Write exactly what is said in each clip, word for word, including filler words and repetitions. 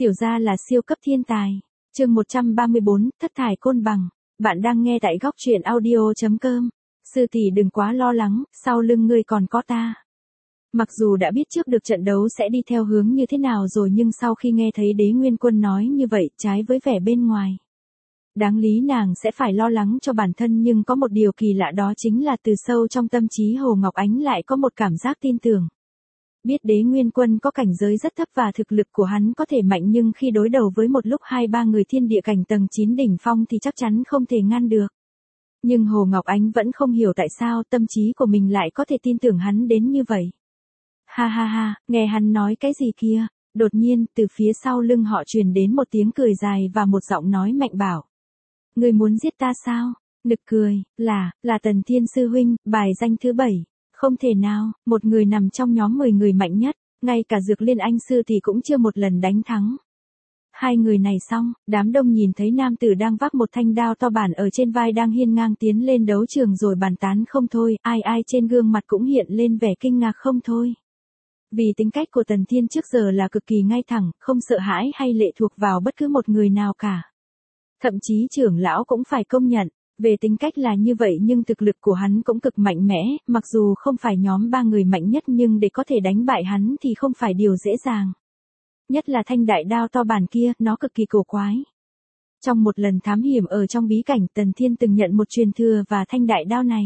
Tiểu gia là siêu cấp thiên tài. Chương một trăm ba mươi bốn, thất thải côn bằng. Bạn đang nghe tại góc truyện audio chấm com. Sư tỷ đừng quá lo lắng, sau lưng ngươi còn có ta. Mặc dù đã biết trước được trận đấu sẽ đi theo hướng như thế nào rồi nhưng sau khi nghe thấy Đế Nguyên Quân nói như vậy trái với vẻ bên ngoài. Đáng lý nàng sẽ phải lo lắng cho bản thân nhưng có một điều kỳ lạ đó chính là từ sâu trong tâm trí Hồ Ngọc Ánh lại có một cảm giác tin tưởng. Biết Đế Nguyên Quân có cảnh giới rất thấp và thực lực của hắn có thể mạnh nhưng khi đối đầu với một lúc hai ba người thiên địa cảnh tầng chín đỉnh phong thì chắc chắn không thể ngăn được. Nhưng Hồ Ngọc Ánh vẫn không hiểu tại sao tâm trí của mình lại có thể tin tưởng hắn đến như vậy. Ha ha ha, nghe hắn nói cái gì kia, đột nhiên từ phía sau lưng họ truyền đến một tiếng cười dài và một giọng nói mạnh bảo. Ngươi muốn giết ta sao? Nực cười, là, là Tần Thiên Sư Huynh, bài danh thứ bảy. Không thể nào, một người nằm trong nhóm mười người mạnh nhất, ngay cả Dược Liên Anh Sư thì cũng chưa một lần đánh thắng. Hai người này xong, đám đông nhìn thấy nam tử đang vác một thanh đao to bản ở trên vai đang hiên ngang tiến lên đấu trường rồi bàn tán không thôi, ai ai trên gương mặt cũng hiện lên vẻ kinh ngạc không thôi. Vì tính cách của Tần Thiên trước giờ là cực kỳ ngay thẳng, không sợ hãi hay lệ thuộc vào bất cứ một người nào cả. Thậm chí trưởng lão cũng phải công nhận, về tính cách là như vậy nhưng thực lực của hắn cũng cực mạnh mẽ, mặc dù không phải nhóm ba người mạnh nhất nhưng để có thể đánh bại hắn thì không phải điều dễ dàng. Nhất là thanh đại đao to bản kia, nó cực kỳ cổ quái. Trong một lần thám hiểm ở trong bí cảnh, Tần Thiên từng nhận một truyền thừa và thanh đại đao này.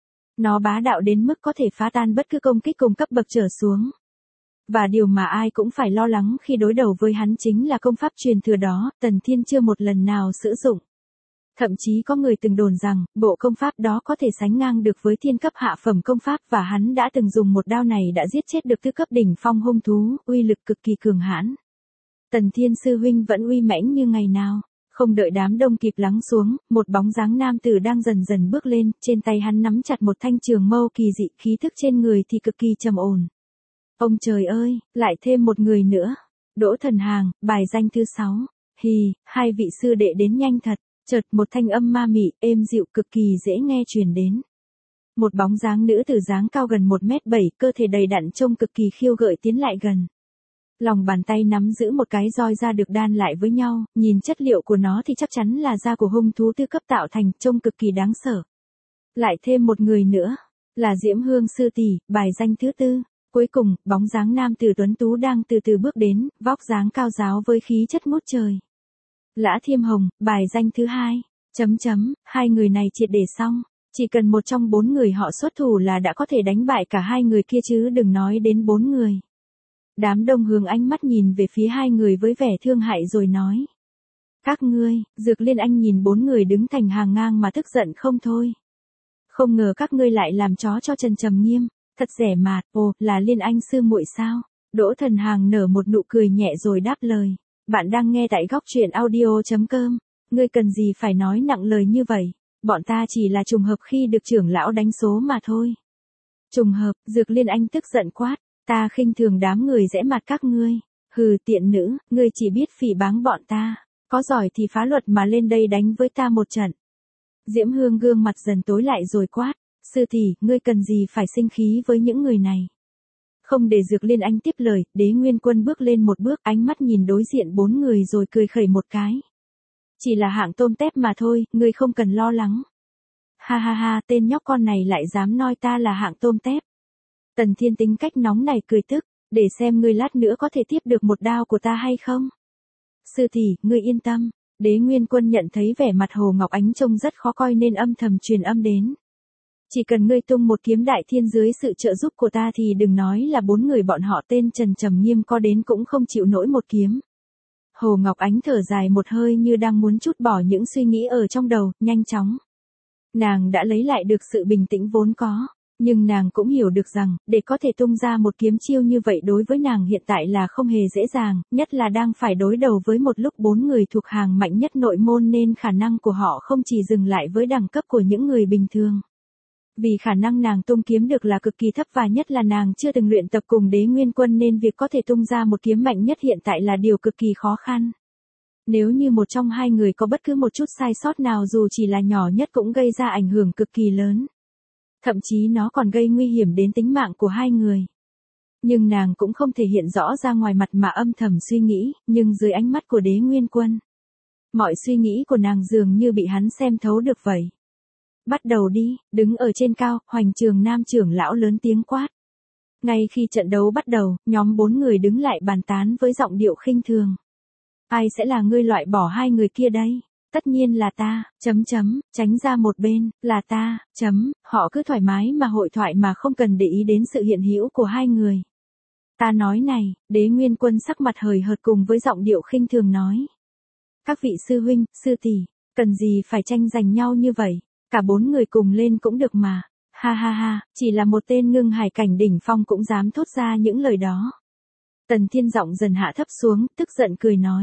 Nó bá đạo đến mức có thể phá tan bất cứ công kích cùng cấp bậc trở xuống. Và điều mà ai cũng phải lo lắng khi đối đầu với hắn chính là công pháp truyền thừa đó, Tần Thiên chưa một lần nào sử dụng. Thậm chí có người từng đồn rằng, bộ công pháp đó có thể sánh ngang được với thiên cấp hạ phẩm công pháp và hắn đã từng dùng một đao này đã giết chết được tứ cấp đỉnh phong hung thú, uy lực cực kỳ cường hãn. Tần Thiên Sư Huynh vẫn uy mãnh như ngày nào. Không đợi đám đông kịp lắng xuống, một bóng dáng nam tử đang dần dần bước lên, trên tay hắn nắm chặt một thanh trường mâu kỳ dị, khí thức trên người thì cực kỳ trầm ổn. Ông trời ơi, lại thêm một người nữa. Đỗ Thần Hàng, bài danh thứ sáu. Hì, hai vị sư đệ đến nhanh thật. Chợt một thanh âm ma mị, êm dịu cực kỳ dễ nghe truyền đến. Một bóng dáng nữ tử dáng cao gần một mét bảy, cơ thể đầy đặn trông cực kỳ khiêu gợi tiến lại gần. Lòng bàn tay nắm giữ một cái roi da được đan lại với nhau, nhìn chất liệu của nó thì chắc chắn là da của hung thú tư cấp tạo thành, trông cực kỳ đáng sợ. Lại thêm một người nữa, là Diễm Hương sư tỷ, bài danh thứ tư. Cuối cùng, bóng dáng nam tử tuấn tú đang từ từ bước đến, vóc dáng cao ráo với khí chất ngút trời. Lã Thiêm Hồng, bài danh thứ hai. Chấm chấm, hai người này triệt để xong. Chỉ cần một trong bốn người họ xuất thủ là đã có thể đánh bại cả hai người kia chứ đừng nói đến bốn người. Đám đông hướng ánh mắt nhìn về phía hai người với vẻ thương hại rồi nói. Các ngươi, Dược Liên Anh nhìn bốn người đứng thành hàng ngang mà tức giận không thôi. Không ngờ các ngươi lại làm chó cho Trần Trầm Nghiêm, thật rẻ mạt, ồ, là Liên Anh sư muội sao? Đỗ Thần Hàng nở một nụ cười nhẹ rồi đáp lời. Bạn đang nghe tại góc truyện audio chấm com. Ngươi cần gì phải nói nặng lời như vậy, bọn ta chỉ là trùng hợp khi được trưởng lão đánh số mà thôi. Trùng hợp, Dược Liên Anh tức giận quát. Ta khinh thường đám người rẽ mặt các ngươi. Hừ tiện nữ, ngươi chỉ biết phỉ báng bọn ta. Có giỏi thì phá luật mà lên đây đánh với ta một trận. Diễm Hương gương mặt dần tối lại rồi quát. Sư tỷ, ngươi cần gì phải sinh khí với những người này. Không để Dược Liên Anh tiếp lời, Đế Nguyên Quân bước lên một bước, ánh mắt nhìn đối diện bốn người rồi cười khẩy một cái. Chỉ là hạng tôm tép mà thôi, ngươi không cần lo lắng. Ha ha ha, tên nhóc con này lại dám nói ta là hạng tôm tép. Tần Thiên tính cách nóng này cười tức, để xem ngươi lát nữa có thể tiếp được một đao của ta hay không. Sư tỷ, ngươi yên tâm. Đế Nguyên Quân nhận thấy vẻ mặt Hồ Ngọc Ánh trông rất khó coi nên âm thầm truyền âm đến. Chỉ cần ngươi tung một kiếm đại thiên dưới sự trợ giúp của ta thì đừng nói là bốn người bọn họ tên Trần Trầm Nghiêm có đến cũng không chịu nổi một kiếm. Hồ Ngọc Ánh thở dài một hơi như đang muốn trút bỏ những suy nghĩ ở trong đầu, nhanh chóng. Nàng đã lấy lại được sự bình tĩnh vốn có, nhưng nàng cũng hiểu được rằng, để có thể tung ra một kiếm chiêu như vậy đối với nàng hiện tại là không hề dễ dàng, nhất là đang phải đối đầu với một lúc bốn người thuộc hàng mạnh nhất nội môn nên khả năng của họ không chỉ dừng lại với đẳng cấp của những người bình thường. Vì khả năng nàng tung kiếm được là cực kỳ thấp và nhất là nàng chưa từng luyện tập cùng Đế Nguyên Quân nên việc có thể tung ra một kiếm mạnh nhất hiện tại là điều cực kỳ khó khăn. Nếu như một trong hai người có bất cứ một chút sai sót nào dù chỉ là nhỏ nhất cũng gây ra ảnh hưởng cực kỳ lớn. Thậm chí nó còn gây nguy hiểm đến tính mạng của hai người. Nhưng nàng cũng không thể hiện rõ ra ngoài mặt mà âm thầm suy nghĩ, nhưng dưới ánh mắt của Đế Nguyên Quân, mọi suy nghĩ của nàng dường như bị hắn xem thấu được vậy. Bắt đầu đi, đứng ở trên cao, Hoành Trường Nam trưởng lão lớn tiếng quát. Ngay khi trận đấu bắt đầu, nhóm bốn người đứng lại bàn tán với giọng điệu khinh thường. Ai sẽ là ngươi loại bỏ hai người kia đây? Tất nhiên là ta, chấm chấm, tránh ra một bên, là ta, chấm, họ cứ thoải mái mà hội thoại mà không cần để ý đến sự hiện hữu của hai người. Ta nói này, Đế Nguyên Quân sắc mặt hời hợt cùng với giọng điệu khinh thường nói. Các vị sư huynh, sư tỷ, cần gì phải tranh giành nhau như vậy, cả bốn người cùng lên cũng được mà. Ha ha ha, chỉ là một tên ngưng hải cảnh đỉnh phong cũng dám thốt ra những lời đó. Tần Thiên giọng dần hạ thấp xuống, tức giận cười nói.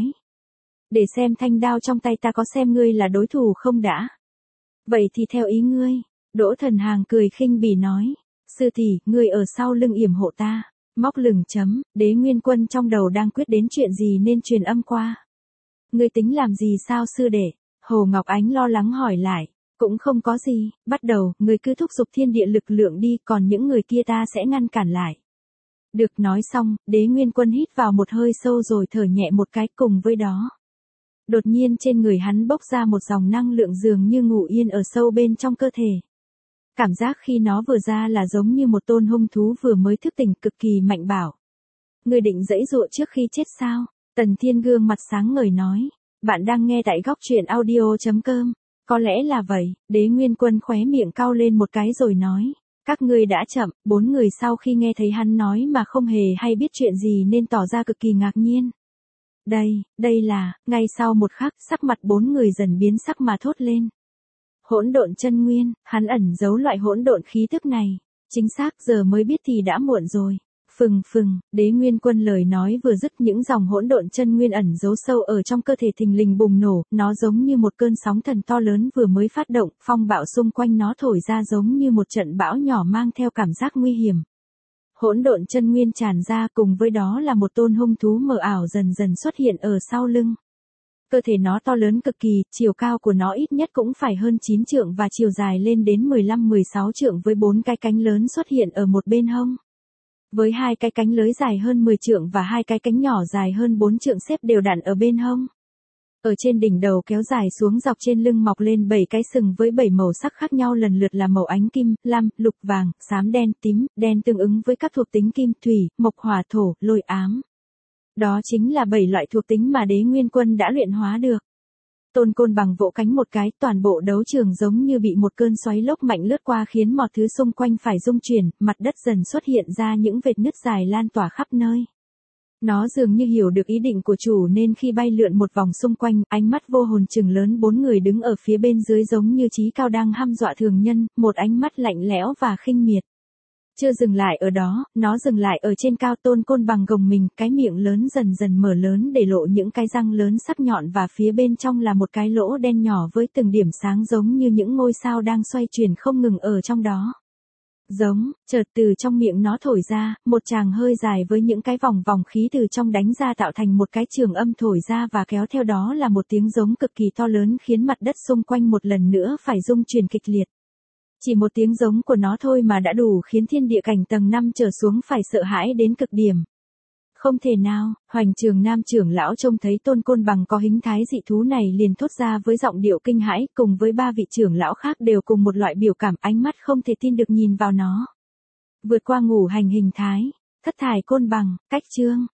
Để xem thanh đao trong tay ta có xem ngươi là đối thủ không đã. Vậy thì theo ý ngươi, Đỗ Thần Hàng cười khinh bỉ nói. Sư tỷ, ngươi ở sau lưng yểm hộ ta, móc lửng chấm, Đế Nguyên Quân trong đầu đang quyết đến chuyện gì nên truyền âm qua. Ngươi tính làm gì sao sư đệ? Hồ Ngọc Ánh lo lắng hỏi lại. Cũng không có gì, bắt đầu, người cứ thúc giục thiên địa lực lượng đi, còn những người kia ta sẽ ngăn cản lại. Được nói xong, Đế Nguyên Quân hít vào một hơi sâu rồi thở nhẹ một cái cùng với đó. Đột nhiên trên người hắn bốc ra một dòng năng lượng dường như ngủ yên ở sâu bên trong cơ thể. Cảm giác khi nó vừa ra là giống như một tôn hung thú vừa mới thức tỉnh cực kỳ mạnh bảo. Người định giãy giụa trước khi chết sao? Tần Thiên gương mặt sáng ngời nói. Bạn đang nghe tại góc truyện audio chấm com. Có lẽ là vậy, Đế Nguyên Quân khóe miệng cau lên một cái rồi nói. Các ngươi đã chậm, bốn người sau khi nghe thấy hắn nói mà không hề hay biết chuyện gì nên tỏ ra cực kỳ ngạc nhiên. Đây, đây là, ngay sau một khắc, sắc mặt bốn người dần biến sắc mà thốt lên. Hỗn độn chân nguyên, hắn ẩn giấu loại hỗn độn khí tức này. Chính xác, giờ mới biết thì đã muộn rồi. Phừng phừng, Đế Nguyên Quân lời nói vừa dứt những dòng hỗn độn chân nguyên ẩn giấu sâu ở trong cơ thể thình lình bùng nổ, nó giống như một cơn sóng thần to lớn vừa mới phát động, phong bạo xung quanh nó thổi ra giống như một trận bão nhỏ mang theo cảm giác nguy hiểm. Hỗn độn chân nguyên tràn ra cùng với đó là một tôn hung thú mờ ảo dần dần xuất hiện ở sau lưng. Cơ thể nó to lớn cực kỳ, chiều cao của nó ít nhất cũng phải hơn chín trượng và chiều dài lên đến mười lăm mười sáu trượng với bốn cái cánh lớn xuất hiện ở một bên hông. Với hai cái cánh lưới dài hơn mười trượng và hai cái cánh nhỏ dài hơn bốn trượng xếp đều đặn ở bên hông. Ở trên đỉnh đầu kéo dài xuống dọc trên lưng mọc lên bảy cái sừng với bảy màu sắc khác nhau lần lượt là màu ánh kim, lam, lục, vàng, xám, đen, tím, đen tương ứng với các thuộc tính kim, thủy, mộc, hỏa, thổ, lôi, ám. Đó chính là bảy loại thuộc tính mà Đế Nguyên Quân đã luyện hóa được. Tôn Côn Bằng vỗ cánh một cái, toàn bộ đấu trường giống như bị một cơn xoáy lốc mạnh lướt qua khiến mọi thứ xung quanh phải rung chuyển, mặt đất dần xuất hiện ra những vệt nứt dài lan tỏa khắp nơi. Nó dường như hiểu được ý định của chủ nên khi bay lượn một vòng xung quanh, ánh mắt vô hồn trừng lớn bốn người đứng ở phía bên dưới giống như Chí Cao đang hăm dọa thường nhân, một ánh mắt lạnh lẽo và khinh miệt. Chưa dừng lại ở đó, nó dừng lại ở trên cao. Tôn Côn Bằng gồng mình, cái miệng lớn dần dần mở lớn để lộ những cái răng lớn sắc nhọn và phía bên trong là một cái lỗ đen nhỏ với từng điểm sáng giống như những ngôi sao đang xoay chuyển không ngừng ở trong đó. Giống, chợt từ trong miệng nó thổi ra, một tràng hơi dài với những cái vòng vòng khí từ trong đánh ra tạo thành một cái trường âm thổi ra và kéo theo đó là một tiếng giống cực kỳ to lớn khiến mặt đất xung quanh một lần nữa phải rung chuyển kịch liệt. Chỉ một tiếng giống của nó thôi mà đã đủ khiến thiên địa cảnh tầng năm trở xuống phải sợ hãi đến cực điểm. Không thể nào, Hoành Trường Nam trưởng lão trông thấy Tôn Côn Bằng có hình thái dị thú này liền thốt ra với giọng điệu kinh hãi, cùng với ba vị trưởng lão khác đều cùng một loại biểu cảm, ánh mắt không thể tin được nhìn vào nó. Vượt qua ngũ hành hình thái, thất thải côn bằng, cách chương.